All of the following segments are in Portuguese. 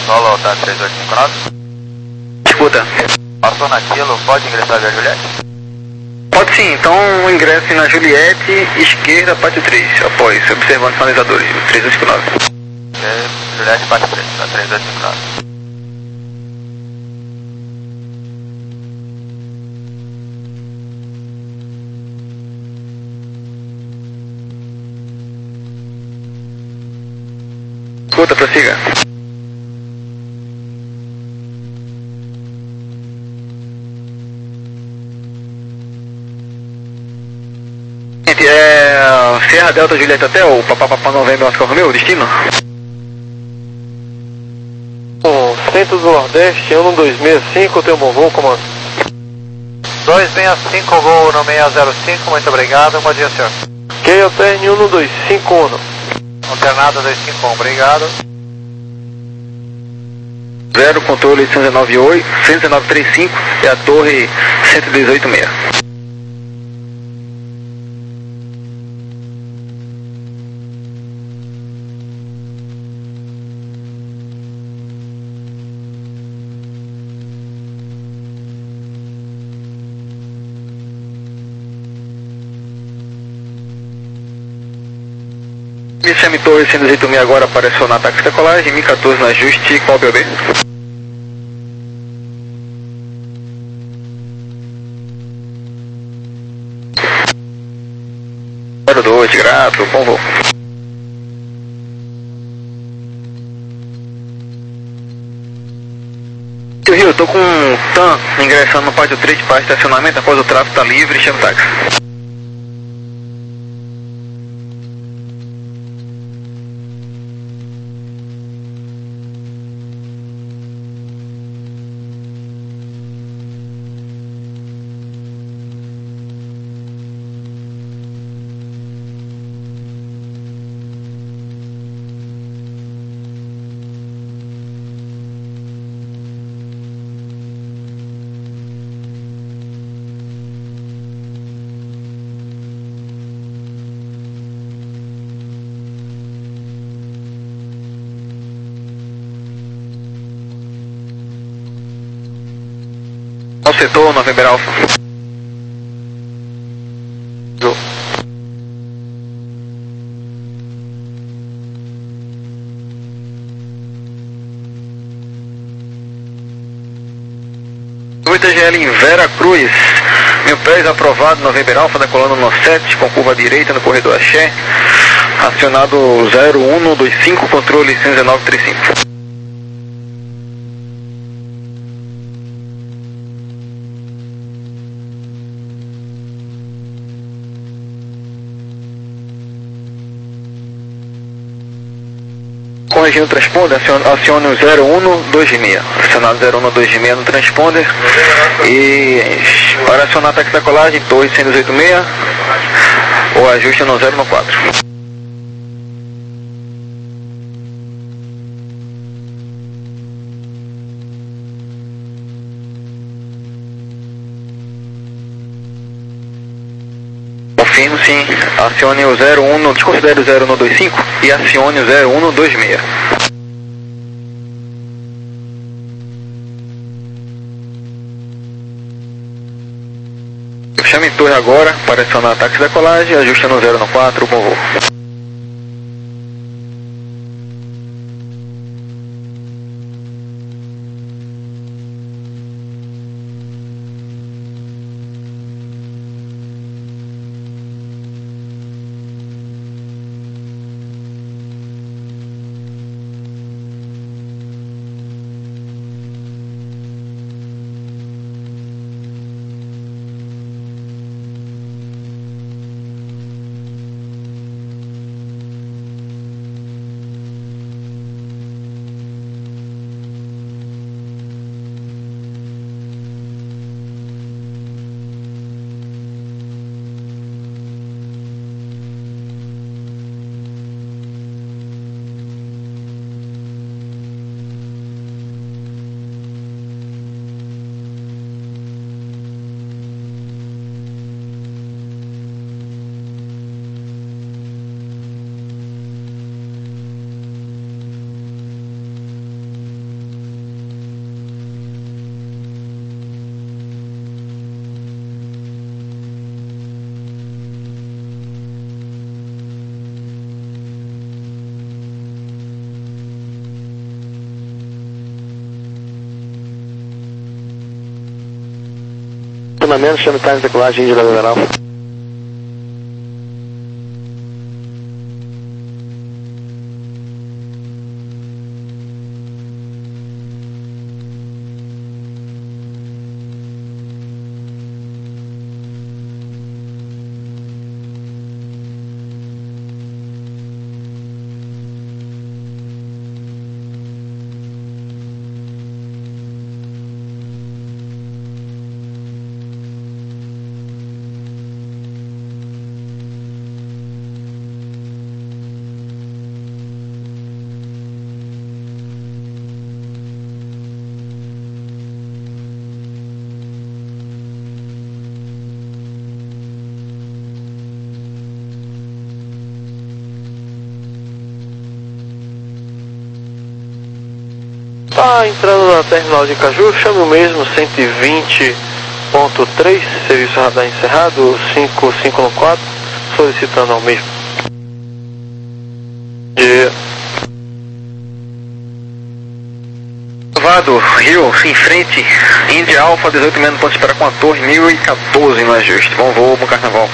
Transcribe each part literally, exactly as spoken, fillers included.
Solo, tá três oito cinco nove. Escuta. Passou naquilo, pode ingressar via Juliette? Pode sim, então ingresse na Juliette, esquerda, pátio três, após, observando sinalizadores, três oito cinco nove. É, Juliette, pátio três, tá três oito cinco nove. Escuta, prossiga. É Serra Delta Juliette Hotel, Papá Papá Novembro Oscar Romeo, destino? O centro do Nordeste, um dois seis cinco, tem um bom voo, comando. dois seis cinco, voo no seis zero cinco, muito obrigado, bom dia, senhor. Q O T um dois cinco um. Alternado dois cinco um, obrigado. Zero, controle cento e dezenove oito, cento e dezenove trinta e cinco, é a torre cento e dezoito seis. Me chame Torre cento e dezoito seis agora para acionar táxi decolagem, M quatorze no ajuste, qual B O B? zero dois, grato, bom voo. Tio Rio, eu tô com um T A M ingressando no pátio três para estacionamento, após o tráfego tá livre, chama táxi. Ao setor, November Alpha. Go. oito G L em Vera Cruz. Mil pés aprovado, November Alpha, decolando no sete, com curva direita no corredor Axé. Acionado zero um dois cinco, controle cento e dezenove trinta e cinco. Corrigindo o transponder, acione o zero um dois seis, acionado zero um dois seis no transponder, e para acionar táxi da colagem, torre cento e dezoito seis, o ajuste no zero um quatro. Confirmo sim, acione o zero um, desconsidere o zero um dois cinco e acione o zero um dois seis. Chame torre agora para acionar táxi da colagem, ajuste no zero um quatro, bom voo. Estacionamento, chame táxi de decolagem de Lagoa. Tá entrando na terminal de Caju, chame o mesmo, cento e vinte ponto três, serviço radar encerrado, cinco cinco um quatro, solicitando ao mesmo. Yeah. Vado, Rio, em frente, Índia Alfa, dezoito menos, pode esperar com a torre, mil e quatorze no ajuste. Bom voo, bom carnaval.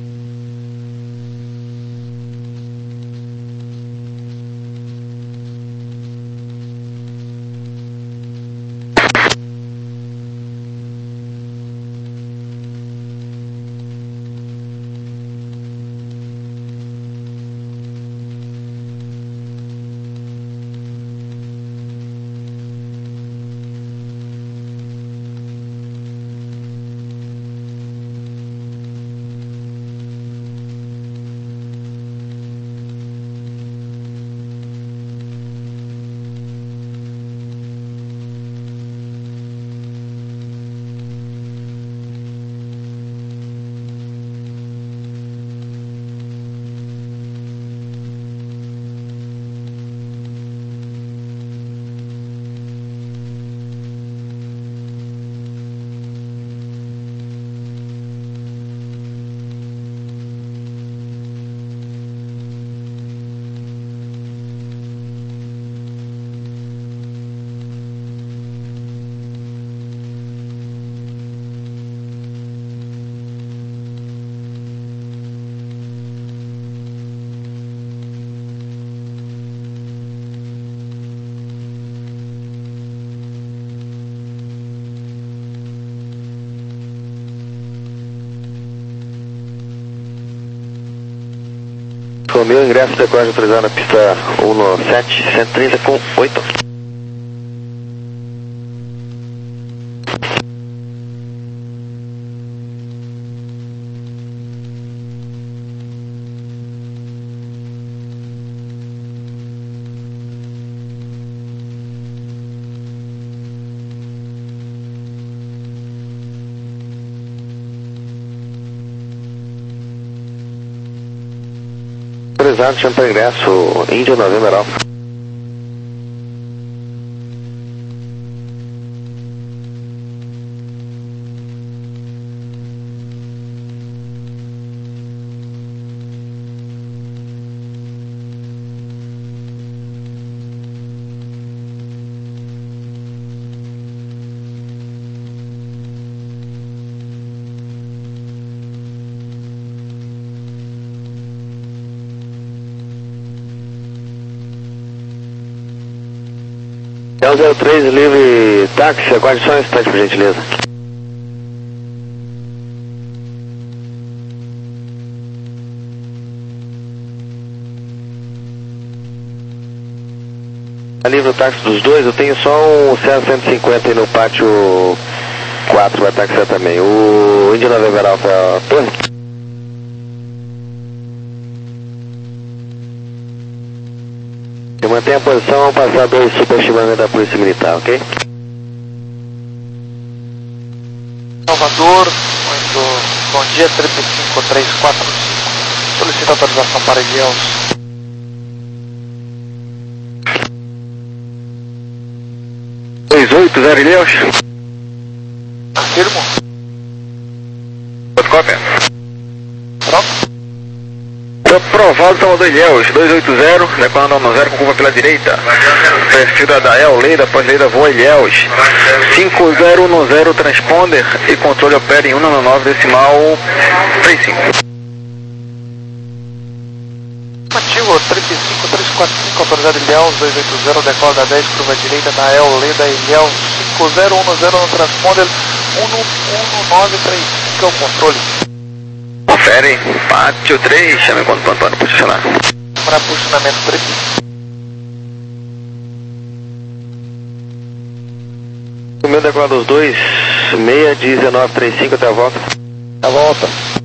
Romeu, ingresso de decolagem autorizado na pista um no sete, cento e trinta com oito. Autorizado, chama para ingresso, Índia Novembro Alfa. É o zero três, livre táxi, aguarde só um instante, por gentileza. A livre o táxi dos dois, eu tenho só um Cessna cento e cinquenta aí no pátio quatro, vai taxiar também. O Índia Novembro Alfa, torre. Eu mantenho a posição ao passar dois superestimantes da Polícia Militar, ok? Salvador, muito bom dia, trinta e cinco três quatro cinco. Solicita autorização para Ilhéus. dois oito zero Ilhéus. Afirmo. Pode cópia. Pronto? Tô pronto. Ovaldo, Salvador Ilhéus, dois oito zero, decolando no zero com curva pela direita. Perfil da Dael, Leida, após Leida, voa Ilhéus. cinco zero um zero, transponder e controle opera em cento e noventa e nove decimal trinta e cinco. Ativo três cinco três quatro cinco, autorizado Ilhéus, dois oito zero, decola da dez, curva direita, Dael, Leida, Ilhéus, cinco zero um zero no transponder, cento e nove trinta e cinco é o controle. Confere, pátio três, chame quando o Antônio posicionar. Para posicionamento três. O meu decolado dos dois, seis dezenove trinta e cinco, até a volta. A volta.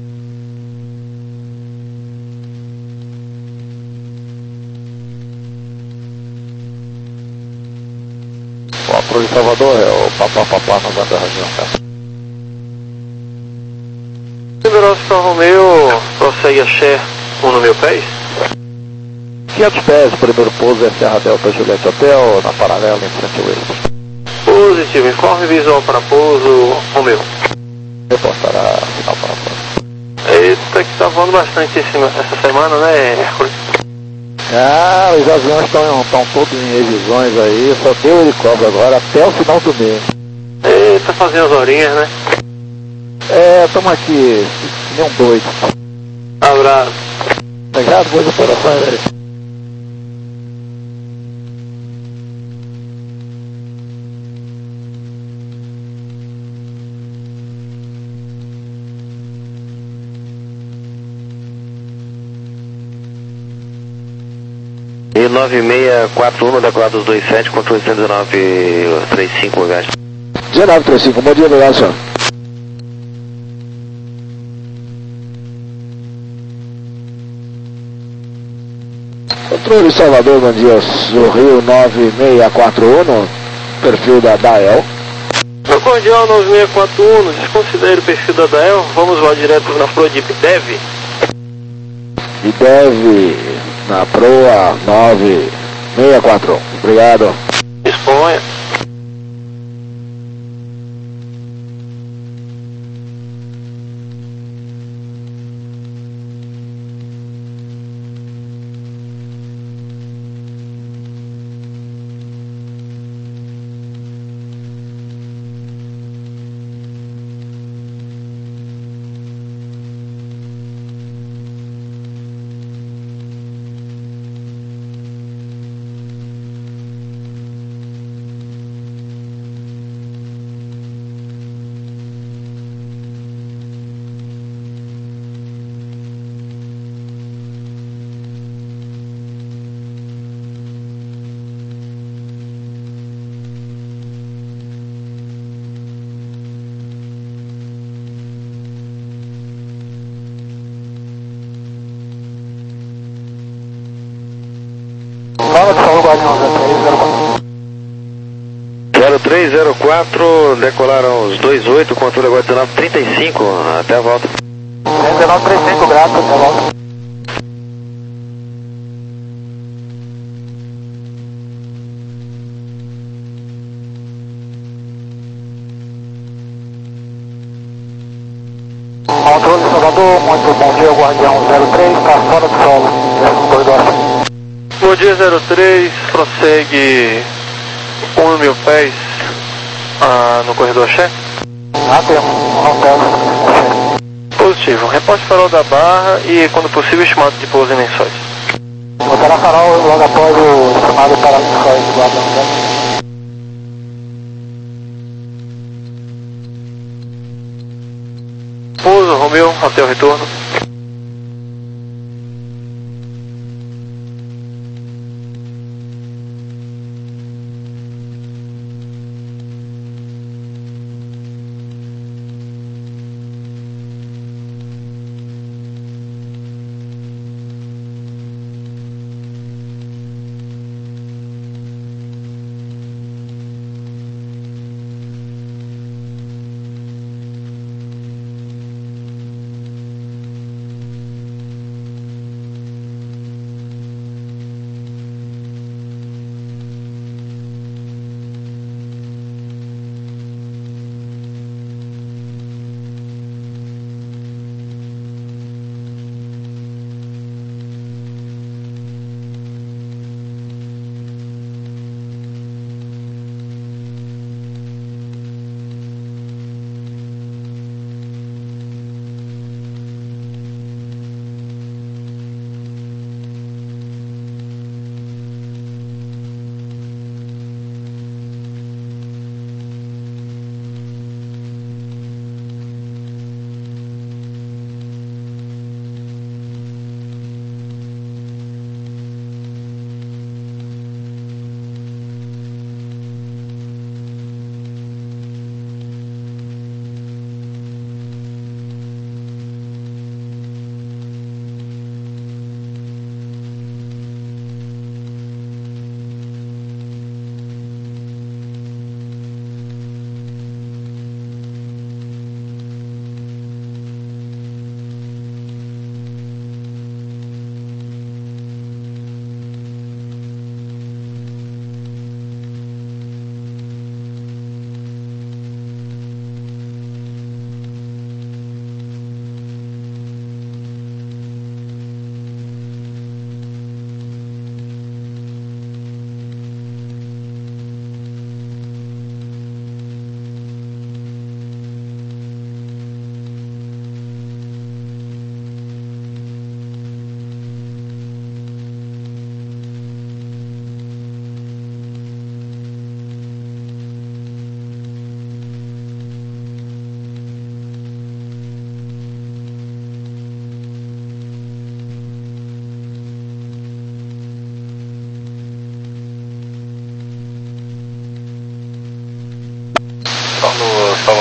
O apoio de Salvador é o papapá na banda da região, tá? Liberou São Romeu, prossegue a Xé um no meu pés. quinhentos pés, o primeiro pouso é Serra Delta Juliette Hotel, na paralela em frente ao eixo. Positivo, informe visual para pouso, Romeu. Reportará final para a próxima. Eita, que tá voando bastante esse, essa semana, né, Hércules? Ah, os aviões estão, estão todos em revisões aí, só deu helicóptero agora até o final do mês. Eita, fazendo as horinhas, né? É, estamos aqui, que nem um doido. Abraço. Obrigado, boas operações aí. E nove seis quatro um, decolado dos dois sete, controle cento e dezenove trinta e cinco, gás. dezenove trinta e cinco, bom dia, obrigado, senhor. Controle Salvador, bom dia, o Rio nove seis quatro um, perfil da Dael. Meu cordial nove seis quatro um, desconsidere o perfil da Dael, vamos voar direto na Flor de Dev. E deve na proa nove seis quatro um, obrigado. Disponha. zero três zero quatro, decolaram os dois oito, controle agora dezenove trinta e cinco, até a volta. dezenove trinta e cinco, graças, até a volta. Controle Salvador, muito bom dia, Guardião zero três, está fora do solo, corredor. Bom dia zero três, prossegue um mil pés ah, no corredor Xé. Ah, temos, não temos. Positivo, reporte farol da Barra e, quando possível, estimado de pouso em Lençóis. Botará farol logo após o chamado para Lençóis do Guardião. Pouso, Romeu, até o retorno.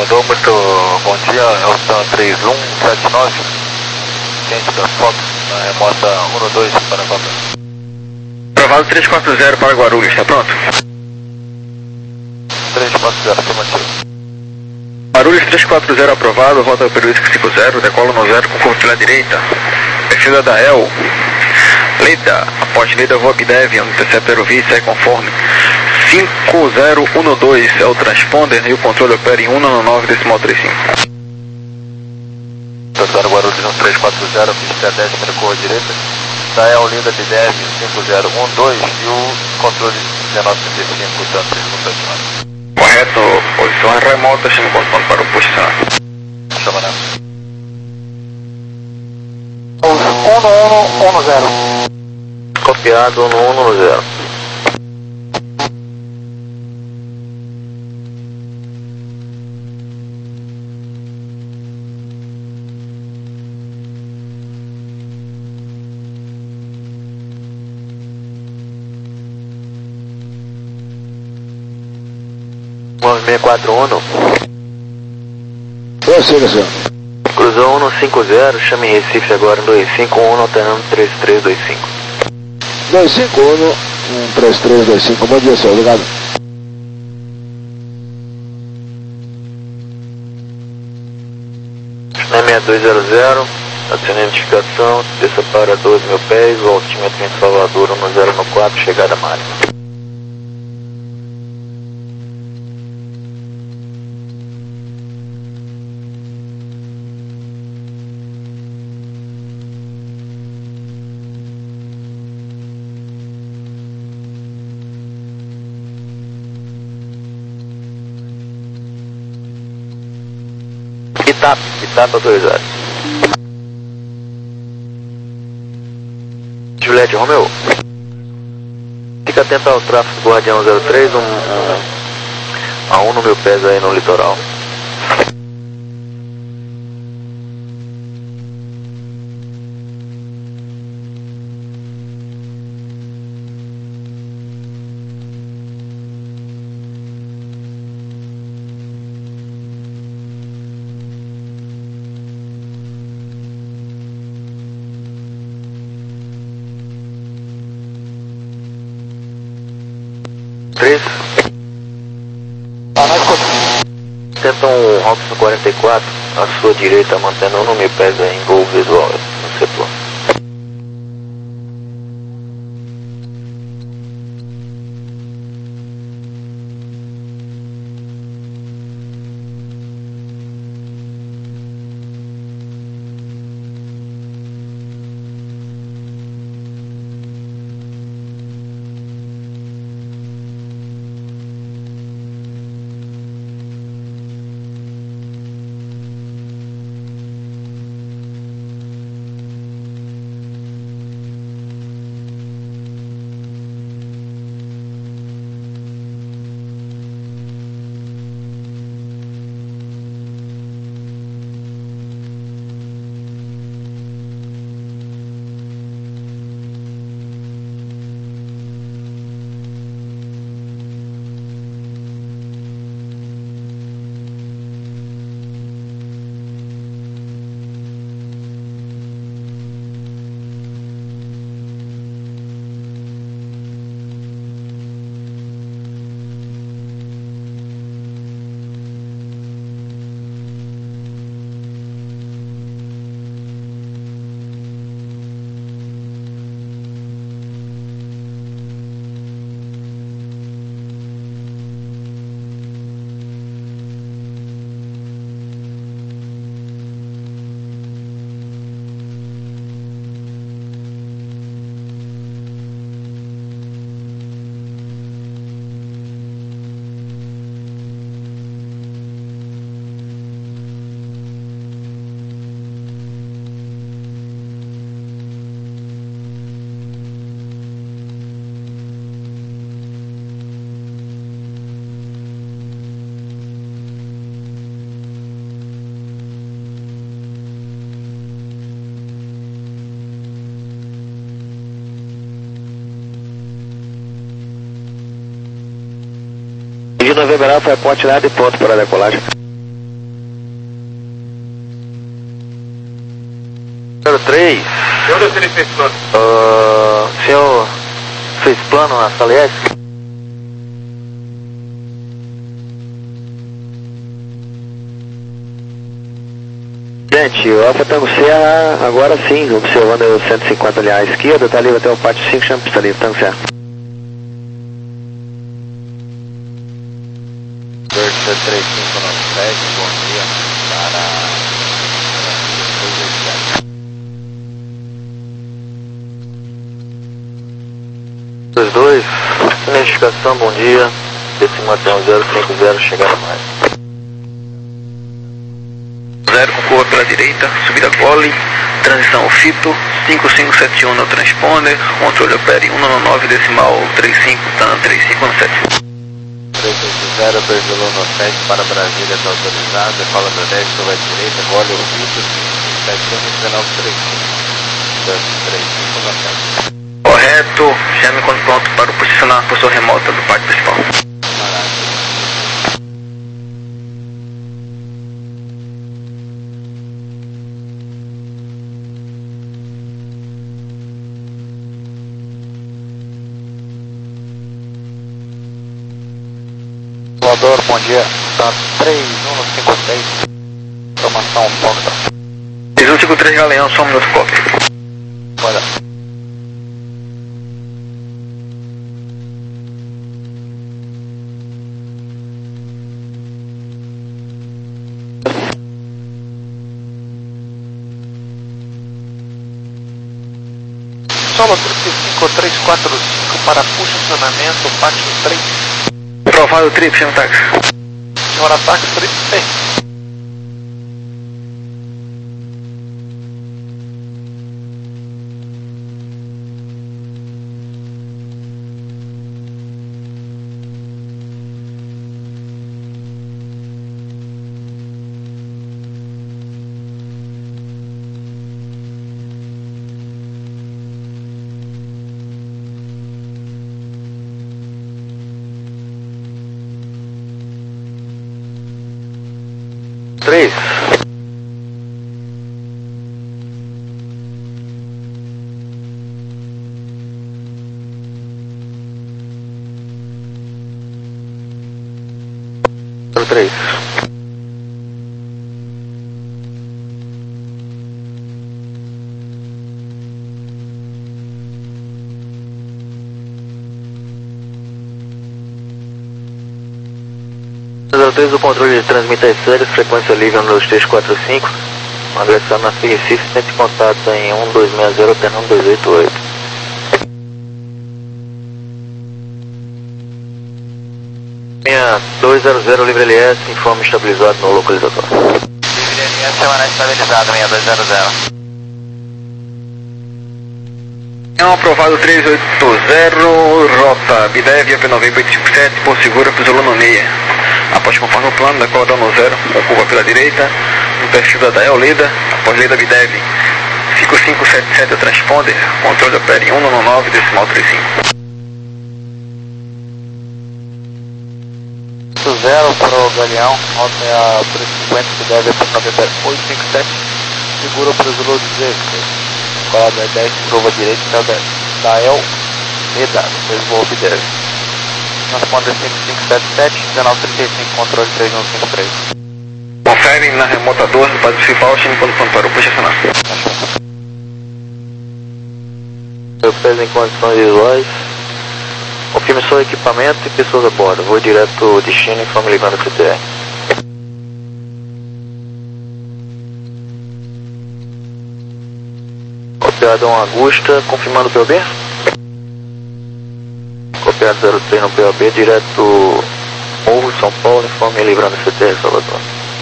Alô, muito bom dia, é o Sam três um sete nove, quente da Fox, na remota um dois para a Copa. Aprovado três quatro zero para Guarulhos, está pronto? três quatro zero, afirmativo. Guarulhos três quatro zero aprovado, rota periódica cinco zero, decola no zero com curva pela direita. Perfil da E L. Leida, após Leida Vogue Devian, interceptor V, segue conforme. cinco zero um dois é o transponder e o controle opera em um nove nove decimal trinta e cinco. Professor Guarulhos um três quatro zero, pista dez, percorra direita. Da E L Leida de Devian cinco zero um dois e o controle dezenove trinta e cinco, tanto três um sete nove. Correto, posições remotas, chame contato para o posição. Chama, né? um um um zero. Copiado no um um zero. nove quatro um. Prossiga, senhor. Cruzou um cinco zero, chame Recife agora em dois cinco um, alternando três três dois cinco. dois cinco um, um três três dois cinco, bom dia, senhor, obrigado. seis dois zero zero, adicione identificação, desça para doze mil pés, o altímetro em Salvador um zero um quatro, chegada máxima. Itap, Itap autorizado. Juliette Romeo. Fica atento ao tráfego do Guardião zero três, um, um, a um no mil pés aí no litoral. três. Tenta um Robson quarenta e quatro, à sua direita, mantendo um no mil pés em gol visual no setor. De Novembro Alfa, ponte nada e ponto para a decolagem. três. Eu não sei se fez plano. Uh, o senhor fez plano na sala S? Gente, o Alfa Tango Serra, agora sim, observando o cento e cinquenta ali à esquerda, tá livre até o pátio cinco, chama pista livre, Tango Serra. três cinco nove sete, bom dia para dois dois, identificação, bom dia, decima zero cinco zero, chegando mais. zero com curva pela direita, subida gole, transição fito, cinco cinco sete um no transponder, controle opere um nove nove decimal trinta e cinco, TAN três cinco um sete. três oito zero, dois um sete para Brasília, está autorizado, decola da dez, curva à direita, gole o fito, cinco sete um, dezenove trinta e cinco, três cinco um sete. Correto, chame quando pronto para posicionar a posição remota do pátio principal. Voador, bom dia, tá três um cinco seis, informação Fox. três um cinco três Galeão, só um minuto, copy. Olha. Solo trinta e cinco três quatro cinco para posicionamento, pátio três. Aprovado, trip, chama táxi. Senhora táxi, trip tem. três. três. zero três, o controle de transmite as séries, frequência livre um dois três quatro cinco, agressão na F I Recife, centro de contato em um dois seis zero, Tenão dois oito oito. Linha dois zero zero, livre L S, informe estabilizado no localizador. Livre L S, semana estabilizado, linha dois zero zero. É um aprovado três oito zero, rota Bidev, P nove oito cinco sete, por segura, Pisolanonia. Após conforme o plano, decola dano zero, com curva pela direita, no perfil da Dael Leda, após Leda Bidev, cinco cinco sete sete o transponder, controle opera em um nove nove decimal trinta e cinco. zero para o Galeão, rota é a três cinquenta que deve para November oito cinco sete, segura o Presulo dezesseis, colado é dez, curva direita, da El Leda, depois voo Bidev. Transponder cinco cinco sete sete, dezenove trinta e cinco, controle três um cinco três. Confere na remota doze, no pátio principal, chame quando pronto para o posicionar. Eu peso em condições visuais. Confirme seu equipamento e pessoas a bordo. Vou direto destino e informe livrando C T R. Copiado um Augusta, confirmando o P O B. Copiado zero três no P O B, direto Morro, São Paulo, informe livrando C T R, Salvador.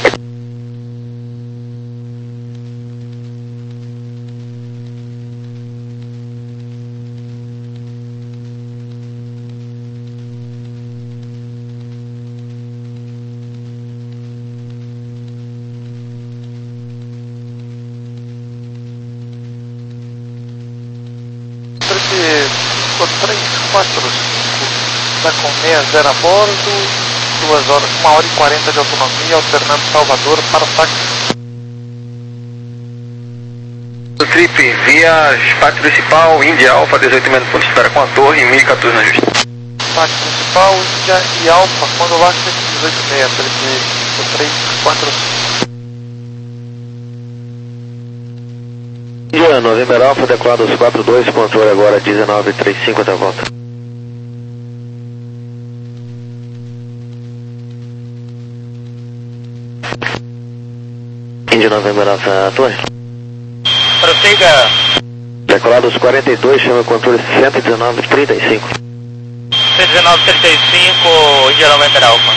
três quatro cinco, está com seis zero a bordo, duas horas, uma hora e quarenta de autonomia, alternando Salvador para o táxi. Do trip via pátio principal, Índia Alfa, dezoito menos ponto de espera com a torre, em mil e quatorze na justa. Pátio principal, Índia e Alfa, quando lá cento e dezoito meia, três três quatro cinco. Índia, November Alfa, adequados quatro dois, controle agora dezenove trinta e cinco até a volta. Índia, November Alfa, torre. Prossiga. Decolados quarenta e dois, chama o controle cento e dezenove trinta e cinco. cento e dezenove trinta e cinco, Índia November Alfa.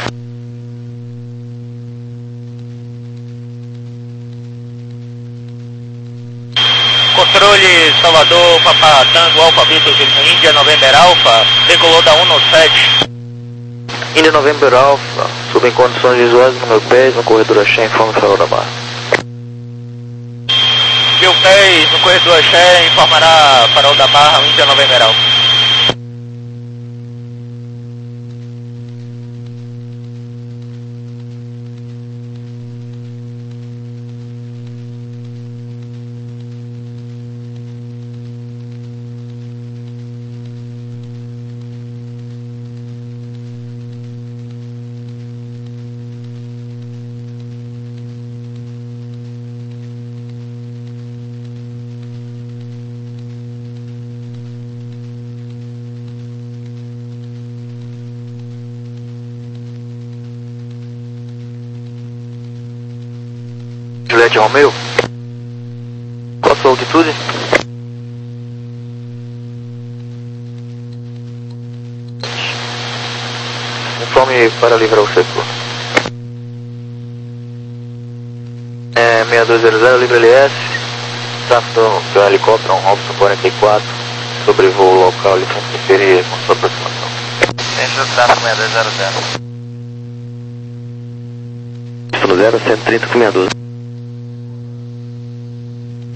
Controle Salvador, Papa Tango, Alfa Vitor, Índia November Alfa, decolou da um no sete. Índia, November Alfa, sob em condições visuais no meu pé, no corredor Axé, informe o farol da barra. Mil pés no corredor Axé, informará farol da barra, Índia November Alfa. Juliette Romeo, qual a sua altitude? Informe para livrar o setor. É, seis dois zero zero, livre L S, tráfego de um helicóptero, um Robson quarenta e quatro, sobrevoo local, ele vai conferir com sua aproximação. Centro tráfego seis dois zero zero. zero, cento e trinta com sessenta e dois.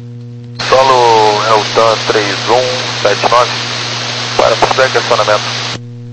Solo Eltan três um sete nove para feedback e acionamento.